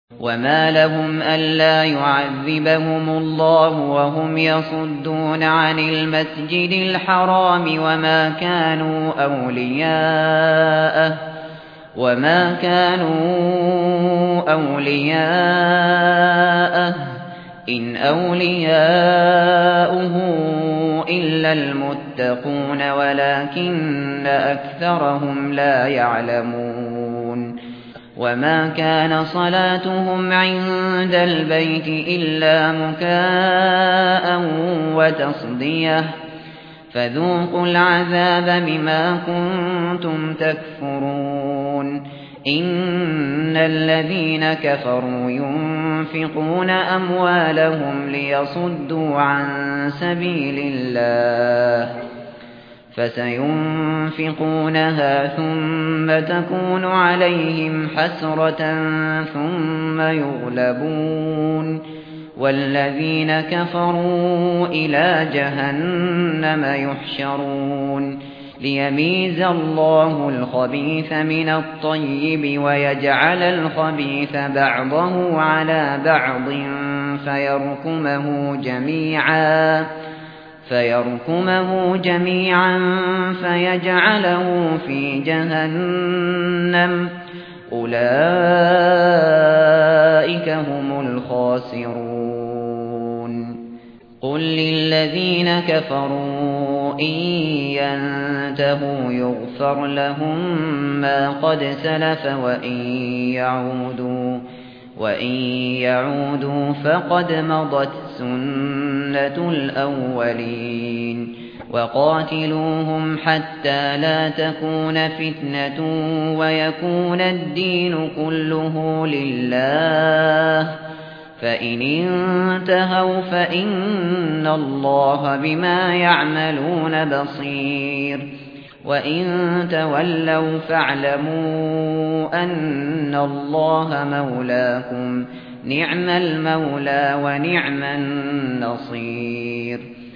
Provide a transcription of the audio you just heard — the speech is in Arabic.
وما لهم ألا يعذبهم الله وهم يصدون عن المسجد الحرام وما كانوا أولياءه إن أولياؤه إلا المتقون ولكن أكثرهم لا يعلمون وما كان صلاتهم عند البيت إلا مكاء وتصدية فذوقوا العذاب بما كنتم تكفرون إن الذين كفروا ينفقون أموالهم ليصدوا عن سبيل الله فسينفقونها ثم تكون عليهم حسرة ثم يغلبون والذين كفروا إلى جهنم يحشرون ليميز الله الخبيث من الطيب ويجعل الخبيث بعضه على بعض فيركمه جميعا فيجعله في جهنم أولئك هم الخاسرون قل للذين كفروا إن ينتهوا يغفر لهم ما قد سلف وإن يعودوا فقد مضت سنة الأولين وقاتلوهم حتى لا تكون فتنة ويكون الدين كله لله فإن انتهوا فإن الله بما يعملون بصير وإن تولوا فاعلموا أن الله مولاكم نعم المولى ونعم النصير